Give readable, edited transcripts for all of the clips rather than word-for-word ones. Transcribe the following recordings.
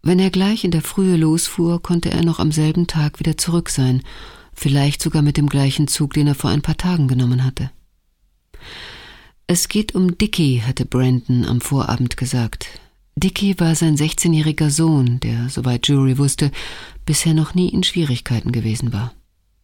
Wenn er gleich in der Frühe losfuhr, konnte er noch am selben Tag wieder zurück sein, vielleicht sogar mit dem gleichen Zug, den er vor ein paar Tagen genommen hatte. Es geht um Dickie, hatte Brandon am Vorabend gesagt. Dickie war sein 16-jähriger Sohn, der, soweit Jury wusste, bisher noch nie in Schwierigkeiten gewesen war.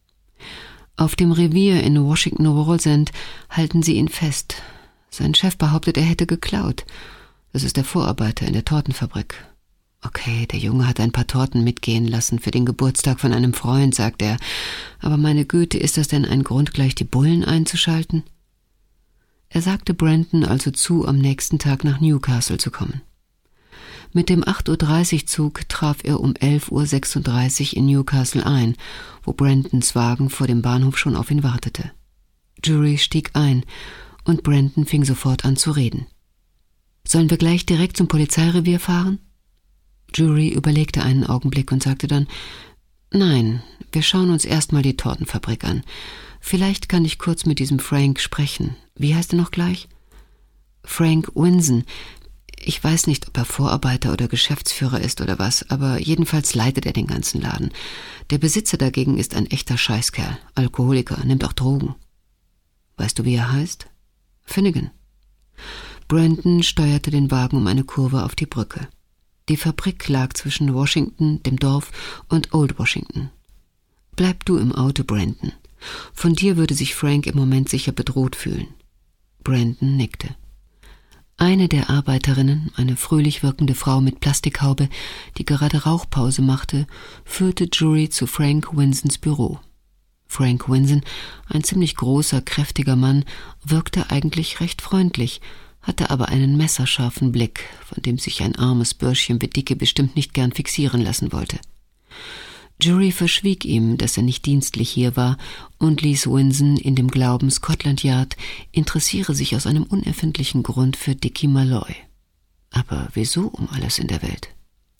Auf dem Revier in Washington Walls End halten sie ihn fest. Sein Chef behauptet, er hätte geklaut. Das ist der Vorarbeiter in der Tortenfabrik. Okay, der Junge hat ein paar Torten mitgehen lassen für den Geburtstag von einem Freund, sagt er. Aber meine Güte, ist das denn ein Grund, gleich die Bullen einzuschalten? Er sagte Brandon also zu, am nächsten Tag nach Newcastle zu kommen. Mit dem 8:30 Uhr Zug traf er um 11:36 Uhr in Newcastle ein, wo Brandons Wagen vor dem Bahnhof schon auf ihn wartete. Jury stieg ein und Brandon fing sofort an zu reden. »Sollen wir gleich direkt zum Polizeirevier fahren?« Jury überlegte einen Augenblick und sagte dann, »Nein, wir schauen uns erstmal die Tortenfabrik an. Vielleicht kann ich kurz mit diesem Frank sprechen. Wie heißt er noch gleich?« »Frank Winson. Ich weiß nicht, ob er Vorarbeiter oder Geschäftsführer ist oder was, aber jedenfalls leitet er den ganzen Laden. Der Besitzer dagegen ist ein echter Scheißkerl, Alkoholiker, nimmt auch Drogen.« »Weißt du, wie er heißt?« »Finnegan.« Brandon steuerte den Wagen um eine Kurve auf die Brücke. Die Fabrik lag zwischen Washington, dem Dorf, und Old Washington. »Bleib du im Auto, Brandon. Von dir würde sich Frank im Moment sicher bedroht fühlen.« Brandon nickte. Eine der Arbeiterinnen, eine fröhlich wirkende Frau mit Plastikhaube, die gerade Rauchpause machte, führte Jury zu Frank Winsons Büro. Frank Winson, ein ziemlich großer, kräftiger Mann, wirkte eigentlich recht freundlich, hatte aber einen messerscharfen Blick, von dem sich ein armes Bürschchen wie Dickie bestimmt nicht gern fixieren lassen wollte. Jury verschwieg ihm, dass er nicht dienstlich hier war, und ließ Winson in dem Glauben, Scotland Yard interessiere sich aus einem unerfindlichen Grund für Dickie Malloy. Aber wieso um alles in der Welt?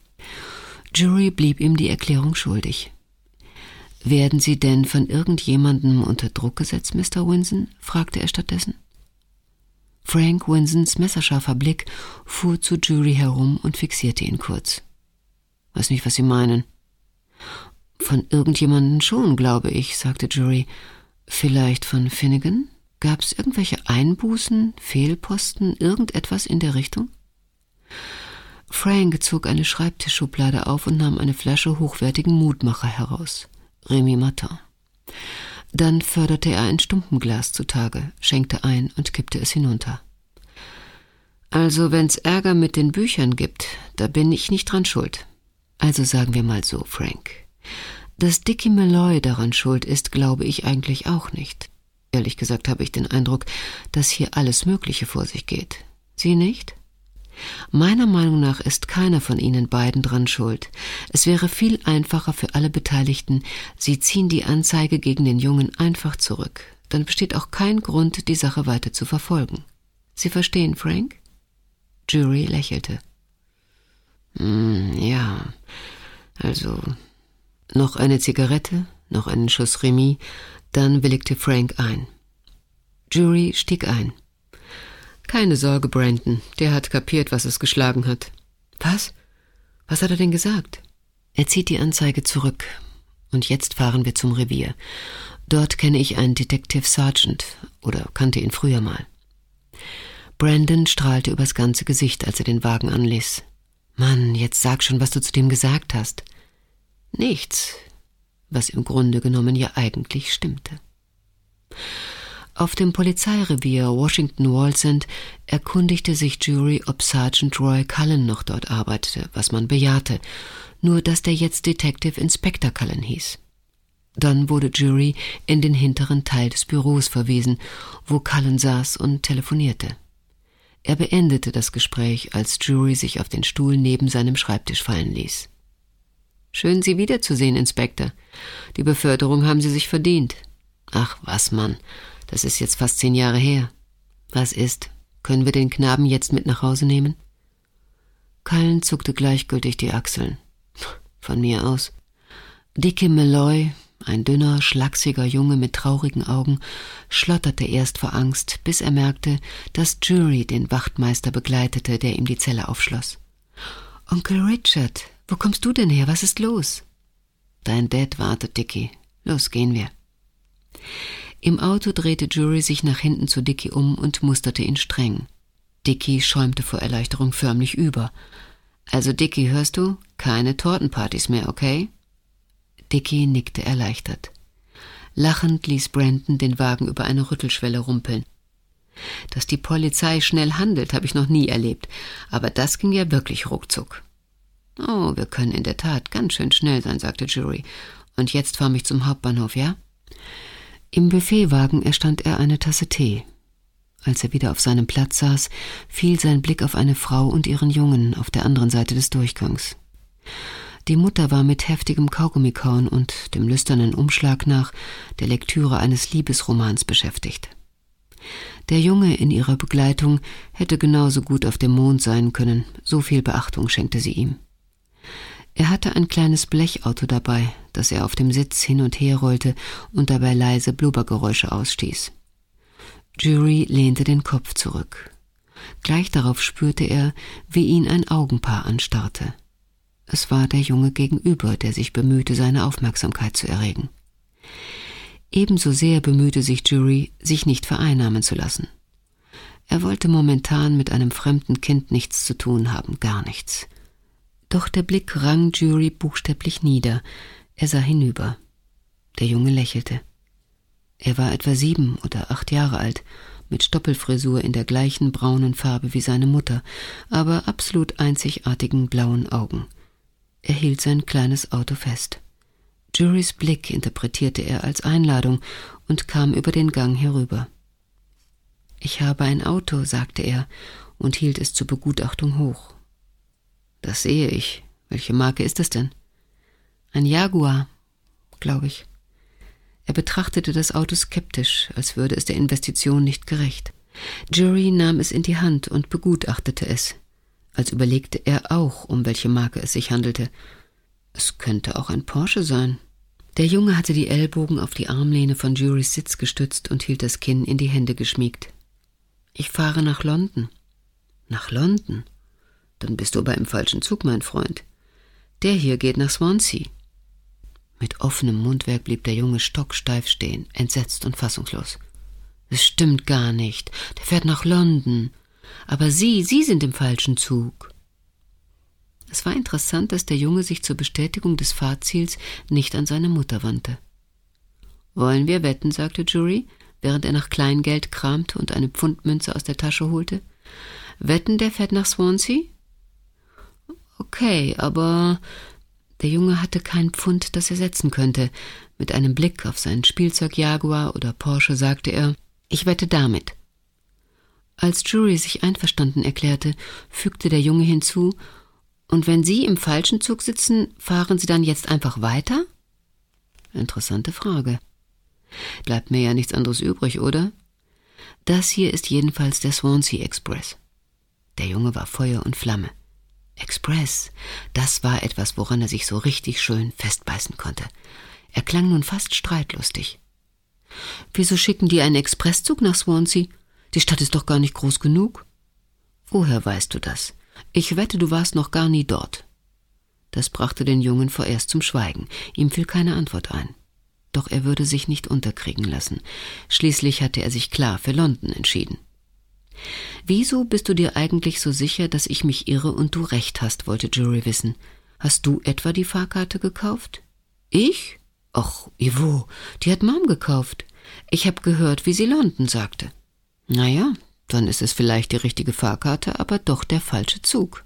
Jury blieb ihm die Erklärung schuldig. »Werden Sie denn von irgendjemandem unter Druck gesetzt, Mr. Winson?« fragte er stattdessen. Frank Winsons messerscharfer Blick fuhr zu Jury herum und fixierte ihn kurz. »Weiß nicht, was Sie meinen.« »Von irgendjemandem schon, glaube ich«, sagte Jury. »Vielleicht von Finnegan? Gab's irgendwelche Einbußen, Fehlposten, irgendetwas in der Richtung?« Frank zog eine Schreibtischschublade auf und nahm eine Flasche hochwertigen Mutmacher heraus. Remy Martin. Dann förderte er ein Stumpenglas zutage, schenkte ein und kippte es hinunter. »Also, wenn's Ärger mit den Büchern gibt, da bin ich nicht dran schuld. Also sagen wir mal so, Frank. Dass Dickie Malloy daran schuld ist, glaube ich eigentlich auch nicht. Ehrlich gesagt habe ich den Eindruck, dass hier alles Mögliche vor sich geht. Sie nicht? Meiner Meinung nach ist keiner von Ihnen beiden dran schuld. Es wäre viel einfacher für alle Beteiligten, Sie ziehen die Anzeige gegen den Jungen einfach zurück. Dann besteht auch kein Grund, die Sache weiter zu verfolgen. Sie verstehen, Frank?« Jury lächelte. »Ja, also, noch eine Zigarette, noch einen Schuss Remis, dann willigte Frank ein.« Jury stieg ein. »Keine Sorge, Brandon, der hat kapiert, was es geschlagen hat.« »Was? Was hat er denn gesagt?« »Er zieht die Anzeige zurück. Und jetzt fahren wir zum Revier. Dort kenne ich einen Detective Sergeant, oder kannte ihn früher mal.« Brandon strahlte übers ganze Gesicht, als er den Wagen anließ. »Mann, jetzt sag schon, was du zu dem gesagt hast.« »Nichts«, was im Grunde genommen ja eigentlich stimmte. Auf dem Polizeirevier Washington Walls End erkundigte sich Jury, ob Sergeant Roy Cullen noch dort arbeitete, was man bejahte, nur dass der jetzt Detective Inspector Cullen hieß. Dann wurde Jury in den hinteren Teil des Büros verwiesen, wo Cullen saß und telefonierte. Er beendete das Gespräch, als Jury sich auf den Stuhl neben seinem Schreibtisch fallen ließ. »Schön, Sie wiederzusehen, Inspektor. Die Beförderung haben Sie sich verdient.« »Ach was, Mann, das ist jetzt fast 10 Jahre her.« »Was ist? Können wir den Knaben jetzt mit nach Hause nehmen?« Cullen zuckte gleichgültig die Achseln. »Von mir aus.« Dickie Malloy, ein dünner, schlachsiger Junge mit traurigen Augen, schlotterte erst vor Angst, bis er merkte, dass Jury den Wachtmeister begleitete, der ihm die Zelle aufschloss. »Onkel Richard, »Wo kommst du denn her? Was ist los?« »Dein Dad wartet, Dickie. Los, gehen wir.« Im Auto drehte Jury sich nach hinten zu Dickie um und musterte ihn streng. Dickie schäumte vor Erleichterung förmlich über. »Also Dickie, hörst du? Keine Tortenpartys mehr, okay?« Dickie nickte erleichtert. Lachend ließ Brandon den Wagen über eine Rüttelschwelle rumpeln. »Dass die Polizei schnell handelt, habe ich noch nie erlebt, aber das ging ja wirklich ruckzuck.« »Oh, wir können in der Tat ganz schön schnell sein«, sagte Jury. »Und jetzt fahr mich zum Hauptbahnhof, ja?« Im Buffetwagen erstand er eine Tasse Tee. Als er wieder auf seinem Platz saß, fiel sein Blick auf eine Frau und ihren Jungen auf der anderen Seite des Durchgangs. Die Mutter war mit heftigem Kaugummikauen und dem lüsternen Umschlag nach der Lektüre eines Liebesromans beschäftigt. Der Junge in ihrer Begleitung hätte genauso gut auf dem Mond sein können, so viel Beachtung schenkte sie ihm. Er hatte ein kleines Blechauto dabei, das er auf dem Sitz hin und her rollte und dabei leise Blubbergeräusche ausstieß. Jury lehnte den Kopf zurück. Gleich darauf spürte er, wie ihn ein Augenpaar anstarrte. Es war der Junge gegenüber, der sich bemühte, seine Aufmerksamkeit zu erregen. Ebenso sehr bemühte sich Jury, sich nicht vereinnahmen zu lassen. Er wollte momentan mit einem fremden Kind nichts zu tun haben, gar nichts. Doch der Blick rang Jury buchstäblich nieder. Er sah hinüber. Der Junge lächelte. Er war etwa 7 oder 8 Jahre alt, mit Stoppelfrisur in der gleichen braunen Farbe wie seine Mutter, aber absolut einzigartigen blauen Augen. Er hielt sein kleines Auto fest. Jurys Blick interpretierte er als Einladung und kam über den Gang herüber. »Ich habe ein Auto«, sagte er und hielt es zur Begutachtung hoch. »Das sehe ich. Welche Marke ist es denn?« »Ein Jaguar, glaube ich.« Er betrachtete das Auto skeptisch, als würde es der Investition nicht gerecht. Jury nahm es in die Hand und begutachtete es, als überlegte er auch, um welche Marke es sich handelte. Es könnte auch ein Porsche sein. Der Junge hatte die Ellbogen auf die Armlehne von Jurys Sitz gestützt und hielt das Kinn in die Hände geschmiegt. »Ich fahre nach London.« »Nach London? Dann bist du aber im falschen Zug, mein Freund. Der hier geht nach Swansea.« Mit offenem Mundwerk blieb der Junge stocksteif stehen, entsetzt und fassungslos. »Es stimmt gar nicht. Der fährt nach London. Aber Sie sind im falschen Zug.« Es war interessant, dass der Junge sich zur Bestätigung des Fahrziels nicht an seine Mutter wandte. »Wollen wir wetten?«, sagte Jury, während er nach Kleingeld kramte und eine Pfundmünze aus der Tasche holte. »Wetten, der fährt nach Swansea?« »Okay, aber...« Der Junge hatte kein Pfund, das er setzen könnte. Mit einem Blick auf seinen Spielzeug-Jaguar oder Porsche sagte er, »Ich wette damit.« Als Jury sich einverstanden erklärte, fügte der Junge hinzu, »Und wenn Sie im falschen Zug sitzen, fahren Sie dann jetzt einfach weiter?« Interessante Frage. Bleibt mir ja nichts anderes übrig, oder? Das hier ist jedenfalls der Swansea Express. Der Junge war Feuer und Flamme. Express, das war etwas, woran er sich so richtig schön festbeißen konnte. Er klang nun fast streitlustig. »Wieso schicken die einen Expresszug nach Swansea? Die Stadt ist doch gar nicht groß genug.« »Woher weißt du das? Ich wette, du warst noch gar nie dort.« Das brachte den Jungen vorerst zum Schweigen. Ihm fiel keine Antwort ein. Doch er würde sich nicht unterkriegen lassen. Schließlich hatte er sich klar für London entschieden. »Wieso bist du dir eigentlich so sicher, dass ich mich irre und du recht hast?«, wollte Jury wissen. »Hast du etwa die Fahrkarte gekauft?« »Ich? Ach, Ivo, die hat Mom gekauft. Ich habe gehört, wie sie London sagte.« »Naja, dann ist es vielleicht die richtige Fahrkarte, aber doch der falsche Zug.«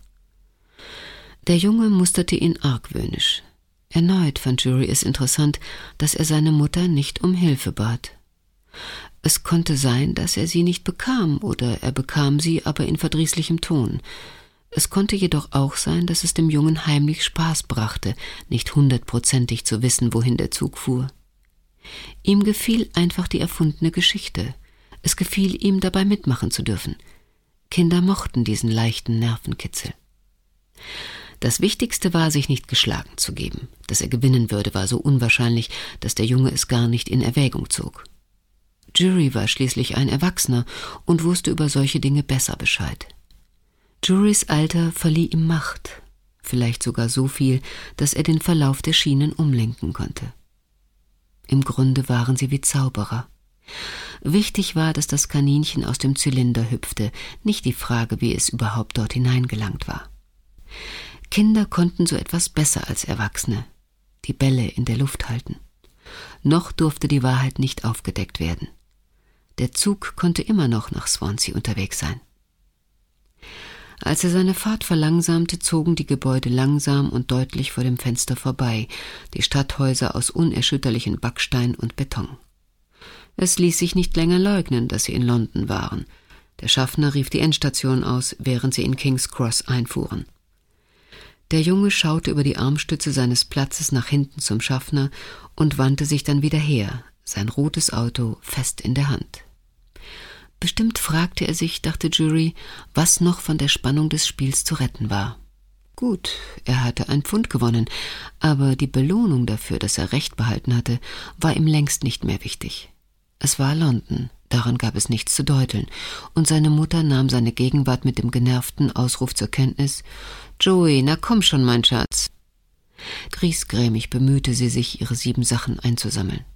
Der Junge musterte ihn argwöhnisch. Erneut fand Jury es interessant, dass er seine Mutter nicht um Hilfe bat. Es konnte sein, dass er sie nicht bekam, oder er bekam sie, aber in verdrießlichem Ton. Es konnte jedoch auch sein, dass es dem Jungen heimlich Spaß brachte, nicht 100%ig zu wissen, wohin der Zug fuhr. Ihm gefiel einfach die erfundene Geschichte. Es gefiel ihm, dabei mitmachen zu dürfen. Kinder mochten diesen leichten Nervenkitzel. Das Wichtigste war, sich nicht geschlagen zu geben. Dass er gewinnen würde, war so unwahrscheinlich, dass der Junge es gar nicht in Erwägung zog. Jury war schließlich ein Erwachsener und wusste über solche Dinge besser Bescheid. Jurys Alter verlieh ihm Macht. vielleicht sogar so viel, dass er den Verlauf der Schienen umlenken konnte. Im Grunde waren sie wie Zauberer. Wichtig war, dass das Kaninchen aus dem Zylinder hüpfte, nicht die Frage, wie es überhaupt dort hineingelangt war. Kinder konnten so etwas besser als Erwachsene, die Bälle in der Luft halten. Noch durfte die Wahrheit nicht aufgedeckt werden. Der Zug konnte immer noch nach Swansea unterwegs sein. Als er seine Fahrt verlangsamte, zogen die Gebäude langsam und deutlich vor dem Fenster vorbei, die Stadthäuser aus unerschütterlichen Backstein und Beton. Es ließ sich nicht länger leugnen, dass sie in London waren. Der Schaffner rief die Endstation aus, während sie in King's Cross einfuhren. Der Junge schaute über die Armstütze seines Platzes nach hinten zum Schaffner und wandte sich dann wieder her, sein rotes Auto fest in der Hand. Bestimmt fragte er sich, dachte Jury, was noch von der Spannung des Spiels zu retten war. Gut, er hatte ein Pfund gewonnen, aber die Belohnung dafür, dass er Recht behalten hatte, war ihm längst nicht mehr wichtig. Es war London, daran gab es nichts zu deuteln, und seine Mutter nahm seine Gegenwart mit dem genervten Ausruf zur Kenntnis: »Joey, na komm schon, mein Schatz!« Griesgrämig bemühte sie sich, ihre 7 Sachen einzusammeln.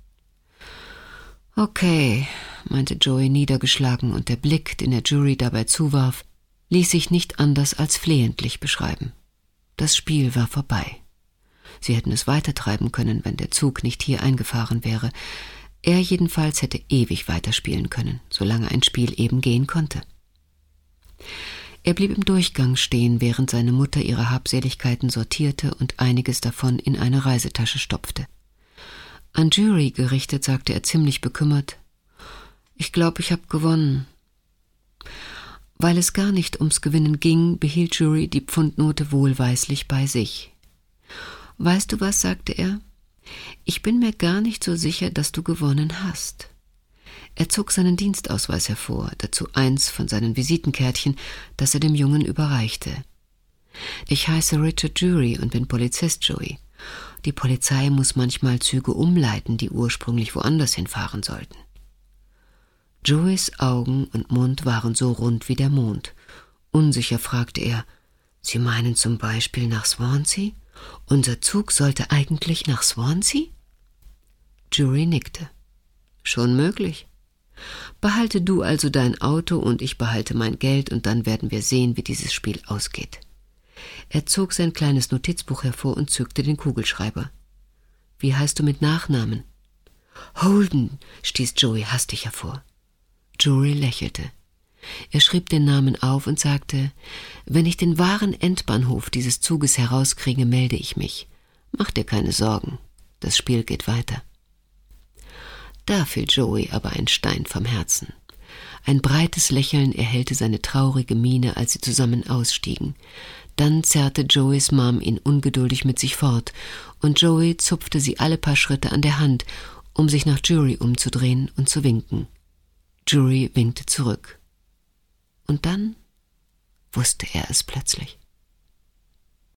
»Okay«, meinte Joey niedergeschlagen, und der Blick, den er Jury dabei zuwarf, ließ sich nicht anders als flehentlich beschreiben. Das Spiel war vorbei. Sie hätten es weitertreiben können, wenn der Zug nicht hier eingefahren wäre. Er jedenfalls hätte ewig weiterspielen können, solange ein Spiel eben gehen konnte. Er blieb im Durchgang stehen, während seine Mutter ihre Habseligkeiten sortierte und einiges davon in eine Reisetasche stopfte. An Jury gerichtet, sagte er ziemlich bekümmert: »Ich glaube, ich habe gewonnen.« Weil es gar nicht ums Gewinnen ging, behielt Jury die Pfundnote wohlweislich bei sich. »Weißt du was«, sagte er, »ich bin mir gar nicht so sicher, dass du gewonnen hast.« Er zog seinen Dienstausweis hervor, dazu eins von seinen Visitenkärtchen, das er dem Jungen überreichte. »Ich heiße Richard Jury und bin Polizist, Joey. Die Polizei muss manchmal Züge umleiten, die ursprünglich woanders hinfahren sollten.« Joeys Augen und Mund waren so rund wie der Mond. Unsicher fragte er: »Sie meinen zum Beispiel nach Swansea? Unser Zug sollte eigentlich nach Swansea?« Jury nickte. »Schon möglich. Behalte du also dein Auto und ich behalte mein Geld, und dann werden wir sehen, wie dieses Spiel ausgeht.« Er zog sein kleines Notizbuch hervor und zückte den Kugelschreiber. »Wie heißt du mit Nachnamen?« »Holden«, stieß Joey hastig hervor. Jury lächelte. Er schrieb den Namen auf und sagte: »Wenn ich den wahren Endbahnhof dieses Zuges herauskriege, melde ich mich. Mach dir keine Sorgen, das Spiel geht weiter.« Da fiel Joey aber ein Stein vom Herzen. Ein breites Lächeln erhellte seine traurige Miene, als sie zusammen ausstiegen. Dann zerrte Joeys Mom ihn ungeduldig mit sich fort, und Joey zupfte sie alle paar Schritte an der Hand, um sich nach Jury umzudrehen und zu winken. Jury winkte zurück. Und dann wusste er es plötzlich.